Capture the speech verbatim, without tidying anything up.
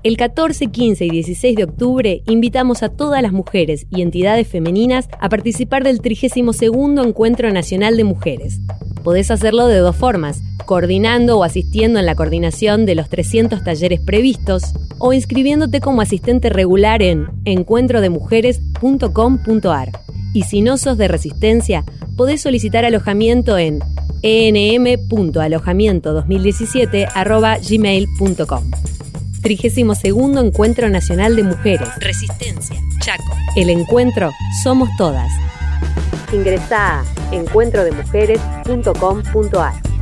El catorce, quince y dieciséis de octubre invitamos a todas las mujeres y entidades femeninas a participar del trigésimo segundo Encuentro Nacional de Mujeres. Podés hacerlo de dos formas, coordinando o asistiendo en la coordinación de los trescientos talleres previstos o inscribiéndote como asistente regular en encuentro de mujeres punto com punto a r. Y si no sos de Resistencia, podés solicitar alojamiento en e n m punto alojamiento dos mil diecisiete arroba gmail punto com. trigésimo segundo Encuentro Nacional de Mujeres. Resistencia, Chaco. El encuentro somos todas. Ingresá a encuentro de mujeres punto com punto a r.